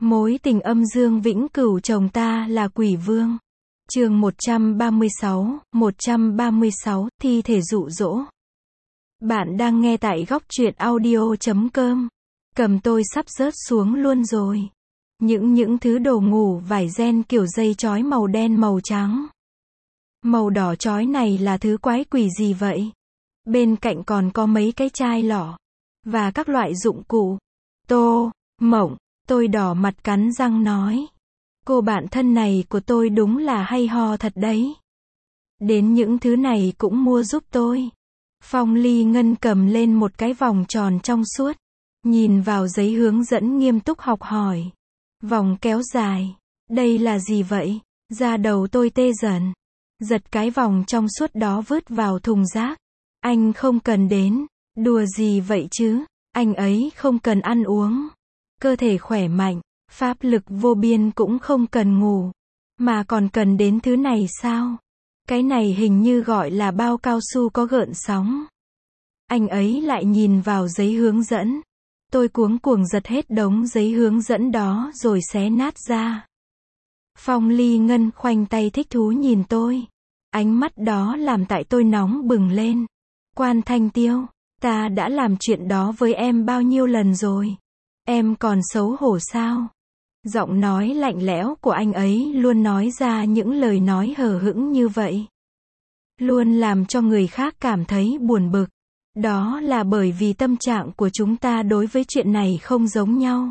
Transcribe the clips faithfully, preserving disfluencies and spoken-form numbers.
Mối tình âm dương vĩnh cửu chồng ta là quỷ vương. Chương một trăm ba mươi sáu, một trăm ba mươi sáu, thi thể dụ dỗ. Bạn đang nghe tại góc truyện audio chấm com. Cầm tôi sắp rớt xuống luôn rồi. Những những thứ đồ ngủ vải ren kiểu dây chói màu đen màu trắng. Màu đỏ chói này là thứ quái quỷ gì vậy? Bên cạnh còn có mấy cái chai lọ. Và các loại dụng cụ. Tô, Mộng, tôi đỏ mặt cắn răng nói. Cô bạn thân này của tôi đúng là hay ho thật đấy. Đến những thứ này cũng mua giúp tôi. Phong Ly Ngân cầm lên một cái vòng tròn trong suốt. Nhìn vào giấy hướng dẫn nghiêm túc học hỏi. Vòng kéo dài. Đây là gì vậy? Da đầu tôi tê dần. Giật cái vòng trong suốt đó vứt vào thùng rác. Anh không cần đến. Đùa gì vậy chứ? Anh ấy không cần ăn uống. Cơ thể khỏe mạnh. Pháp lực vô biên cũng không cần ngủ. Mà còn cần đến thứ này sao? Cái này hình như gọi là bao cao su có gợn sóng. Anh ấy lại nhìn vào giấy hướng dẫn. Tôi cuống cuồng giật hết đống giấy hướng dẫn đó rồi xé nát ra. Phong Ly Ngân khoanh tay thích thú nhìn tôi. Ánh mắt đó làm tại tôi nóng bừng lên. Quan Thanh Tiêu, ta đã làm chuyện đó với em bao nhiêu lần rồi? Em còn xấu hổ sao? Giọng nói lạnh lẽo của anh ấy luôn nói ra những lời nói hờ hững như vậy. Luôn làm cho người khác cảm thấy buồn bực. Đó là bởi vì tâm trạng của chúng ta đối với chuyện này không giống nhau.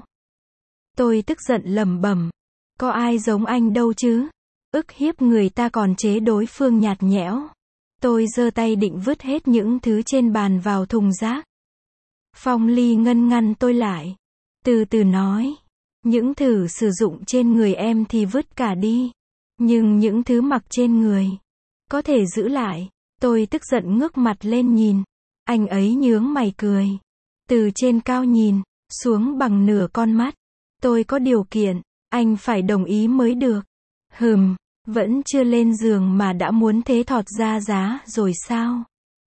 Tôi tức giận lẩm bẩm. Có ai giống anh đâu chứ? Ức hiếp người ta còn chế đối phương nhạt nhẽo. Tôi giơ tay định vứt hết những thứ trên bàn vào thùng rác. Phong Ly Ngân ngăn tôi lại. Từ từ nói. Những thứ sử dụng trên người em thì vứt cả đi. Nhưng những thứ mặc trên người có thể giữ lại. Tôi tức giận ngước mặt lên nhìn. Anh ấy nhướng mày cười. Từ trên cao nhìn xuống bằng nửa con mắt. Tôi có điều kiện. Anh phải đồng ý mới được. Hừm, vẫn chưa lên giường mà đã muốn thế thọt ra giá rồi sao?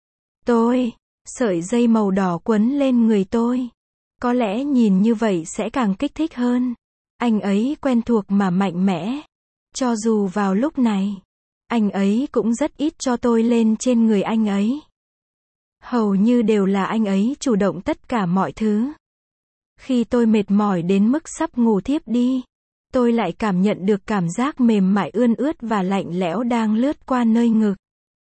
Tôi, sợi dây màu đỏ quấn lên người tôi. Có lẽ nhìn như vậy sẽ càng kích thích hơn. Anh ấy quen thuộc mà mạnh mẽ. Cho dù vào lúc này, anh ấy cũng rất ít cho tôi lên trên người anh ấy. Hầu như đều là anh ấy chủ động tất cả mọi thứ. Khi tôi mệt mỏi đến mức sắp ngủ thiếp đi, tôi lại cảm nhận được cảm giác mềm mại ươn ướt và lạnh lẽo đang lướt qua nơi ngực.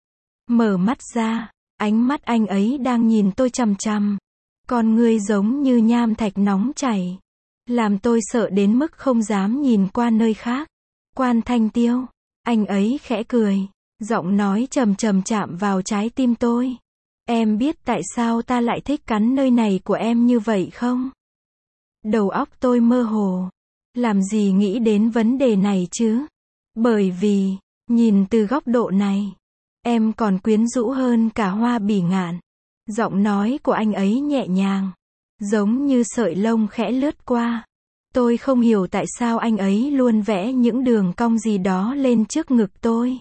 Mở mắt ra, ánh mắt anh ấy đang nhìn tôi chằm chằm. Con ngươi giống như nham thạch nóng chảy. Làm tôi sợ đến mức không dám nhìn qua nơi khác. Quan Thanh Tiêu. Anh ấy khẽ cười. Giọng nói trầm trầm chạm vào trái tim tôi. Em biết tại sao ta lại thích cắn nơi này của em như vậy không? Đầu óc tôi mơ hồ. Làm gì nghĩ đến vấn đề này chứ? Bởi vì, nhìn từ góc độ này, em còn quyến rũ hơn cả Hoa Bỉ Ngạn. Giọng nói của anh ấy nhẹ nhàng, giống như sợi lông khẽ lướt qua. Tôi không hiểu tại sao anh ấy luôn vẽ những đường cong gì đó lên trước ngực tôi.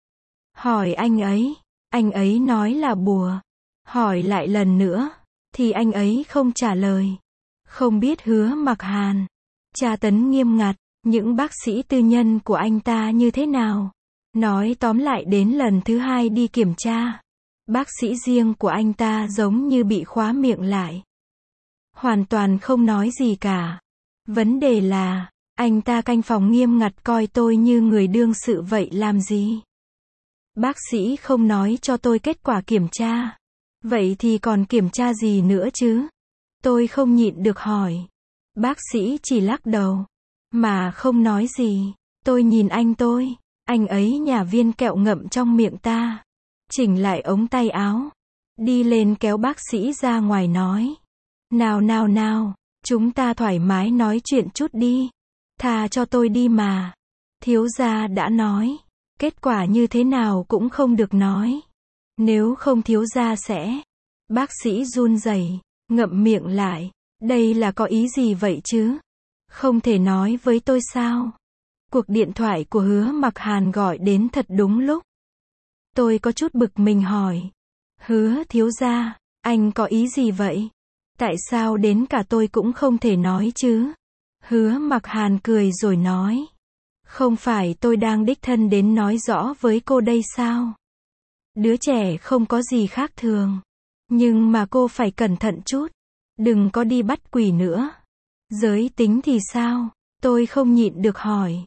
Hỏi anh ấy, anh ấy nói là bùa. Hỏi lại lần nữa, thì anh ấy không trả lời. Không biết Hứa Mặc Hàn tra tấn nghiêm ngặt, những bác sĩ tư nhân của anh ta như thế nào? Nói tóm lại đến lần thứ hai đi kiểm tra, bác sĩ riêng của anh ta giống như bị khóa miệng lại. Hoàn toàn không nói gì cả. Vấn đề là, anh ta canh phòng nghiêm ngặt coi tôi như người đương sự vậy làm gì? Bác sĩ không nói cho tôi kết quả kiểm tra. Vậy thì còn kiểm tra gì nữa chứ? Tôi không nhịn được hỏi. Bác sĩ chỉ lắc đầu, mà không nói gì. Tôi nhìn anh tôi, anh ấy nhả viên kẹo ngậm trong miệng ta. Chỉnh lại ống tay áo. Đi lên kéo bác sĩ ra ngoài nói. Nào nào nào, chúng ta thoải mái nói chuyện chút đi. Tha cho tôi đi mà. Thiếu gia đã nói. Kết quả như thế nào cũng không được nói. Nếu không thiếu gia sẽ. Bác sĩ run rẩy, ngậm miệng lại. Đây là có ý gì vậy chứ? Không thể nói với tôi sao? Cuộc điện thoại của Hứa Mặc Hàn gọi đến thật đúng lúc. Tôi có chút bực mình hỏi. Hứa thiếu gia, anh có ý gì vậy? Tại sao đến cả tôi cũng không thể nói chứ? Hứa Mặc Hàn cười rồi nói. Không phải tôi đang đích thân đến nói rõ với cô đây sao? Đứa trẻ không có gì khác thường. Nhưng mà cô phải cẩn thận chút. Đừng có đi bắt quỷ nữa. Giới tính thì sao? Tôi không nhịn được hỏi.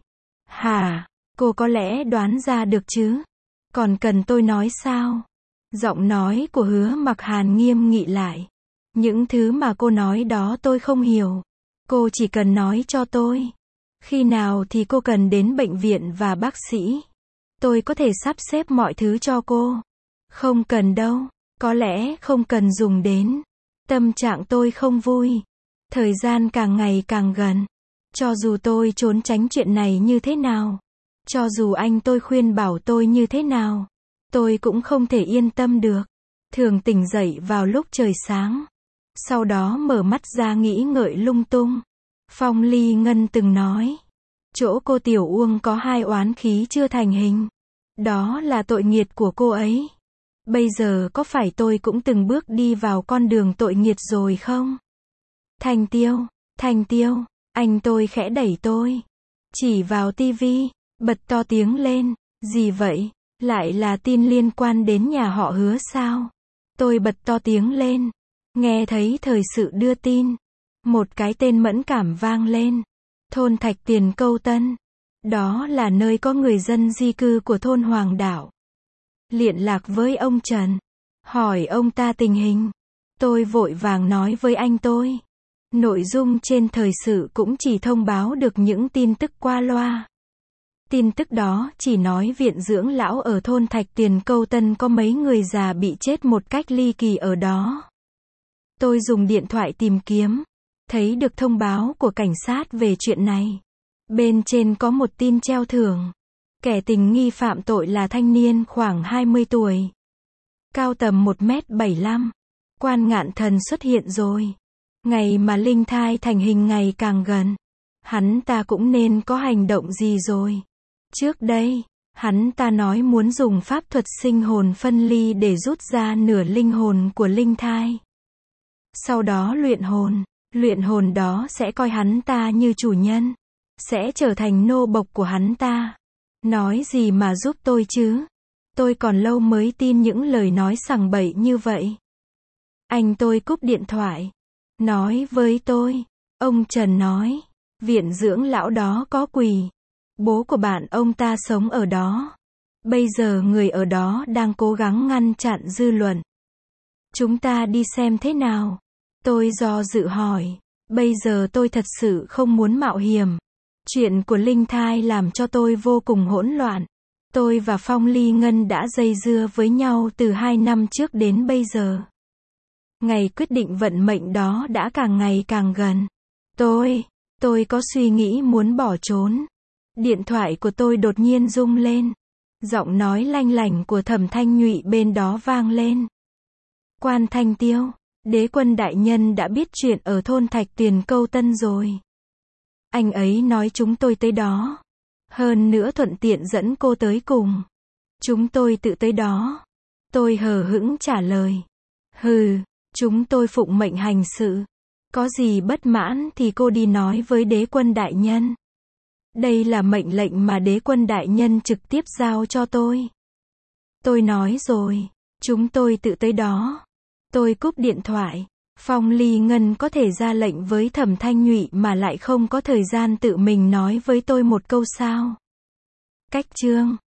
Hả? Cô có lẽ đoán ra được chứ? Còn cần tôi nói sao? Giọng nói của Hứa Mặc Hàn nghiêm nghị lại. Những thứ mà cô nói đó tôi không hiểu. Cô chỉ cần nói cho tôi. Khi nào thì cô cần đến bệnh viện và bác sĩ? Tôi có thể sắp xếp mọi thứ cho cô. Không cần đâu. Có lẽ không cần dùng đến. Tâm trạng tôi không vui. Thời gian càng ngày càng gần. Cho dù tôi trốn tránh chuyện này như thế nào. Cho dù anh tôi khuyên bảo tôi như thế nào. Tôi cũng không thể yên tâm được. Thường tỉnh dậy vào lúc trời sáng. Sau đó mở mắt ra nghĩ ngợi lung tung. Phong Ly Ngân từng nói. Chỗ cô Tiểu Uông có hai oán khí chưa thành hình. Đó là tội nghiệt của cô ấy. Bây giờ có phải tôi cũng từng bước đi vào con đường tội nghiệt rồi không? Thành Tiêu, Thành Tiêu, anh tôi khẽ đẩy tôi. Chỉ vào tivi, bật to tiếng lên. Gì vậy? Lại là tin liên quan đến nhà họ Hứa sao? Tôi bật to tiếng lên. Nghe thấy thời sự đưa tin. Một cái tên mẫn cảm vang lên. Thôn Thạch Tiền Câu Tân. Đó là nơi có người dân di cư của thôn Hoàng Đảo. Liên lạc với ông Trần. Hỏi ông ta tình hình. Tôi vội vàng nói với anh tôi. Nội dung trên thời sự cũng chỉ thông báo được những tin tức qua loa. Tin tức đó chỉ nói viện dưỡng lão ở thôn Thạch Tiền Câu Tân có mấy người già bị chết một cách ly kỳ ở đó. Tôi dùng điện thoại tìm kiếm. Thấy được thông báo của cảnh sát về chuyện này. Bên trên có một tin treo thưởng. Kẻ tình nghi phạm tội là thanh niên khoảng hai mươi tuổi. Cao tầm một mét bảy mươi lăm. Quan Ngạn Thần xuất hiện rồi. Ngày mà linh thai thành hình ngày càng gần. Hắn ta cũng nên có hành động gì rồi. Trước đây, hắn ta nói muốn dùng pháp thuật sinh hồn phân ly để rút ra nửa linh hồn của linh thai. Sau đó luyện hồn. Luyện hồn đó sẽ coi hắn ta như chủ nhân. Sẽ trở thành nô bộc của hắn ta. Nói gì mà giúp tôi chứ? Tôi còn lâu mới tin những lời nói sằng bậy như vậy. Anh tôi cúp điện thoại. Nói với tôi. Ông Trần nói. Viện dưỡng lão đó có quỷ. Bố của bạn ông ta sống ở đó. Bây giờ người ở đó đang cố gắng ngăn chặn dư luận. Chúng ta đi xem thế nào? Tôi do dự hỏi. Bây giờ tôi thật sự không muốn mạo hiểm. Chuyện của linh thai làm cho tôi vô cùng hỗn loạn. Tôi và Phong Ly Ngân đã dây dưa với nhau từ hai năm trước đến bây giờ. Ngày quyết định vận mệnh đó đã càng ngày càng gần. Tôi, tôi có suy nghĩ muốn bỏ trốn. Điện thoại của tôi đột nhiên rung lên. Giọng nói lanh lảnh của Thẩm Thanh Nhụy bên đó vang lên. Quan Thanh Tiêu, Đế Quân đại nhân đã biết chuyện ở thôn Thạch Tiền Câu Tân rồi. Anh ấy nói chúng tôi tới đó. Hơn nữa thuận tiện dẫn cô tới cùng. Chúng tôi tự tới đó. Tôi hờ hững trả lời. Hừ, chúng tôi phụng mệnh hành sự. Có gì bất mãn thì cô đi nói với Đế Quân đại nhân. Đây là mệnh lệnh mà Đế Quân đại nhân trực tiếp giao cho tôi. Tôi nói rồi, chúng tôi tự tới đó. Tôi cúp điện thoại. Phong Ly Ngân có thể ra lệnh với Thẩm Thanh Nhụy mà lại không có thời gian tự mình nói với tôi một câu sao? Cách chương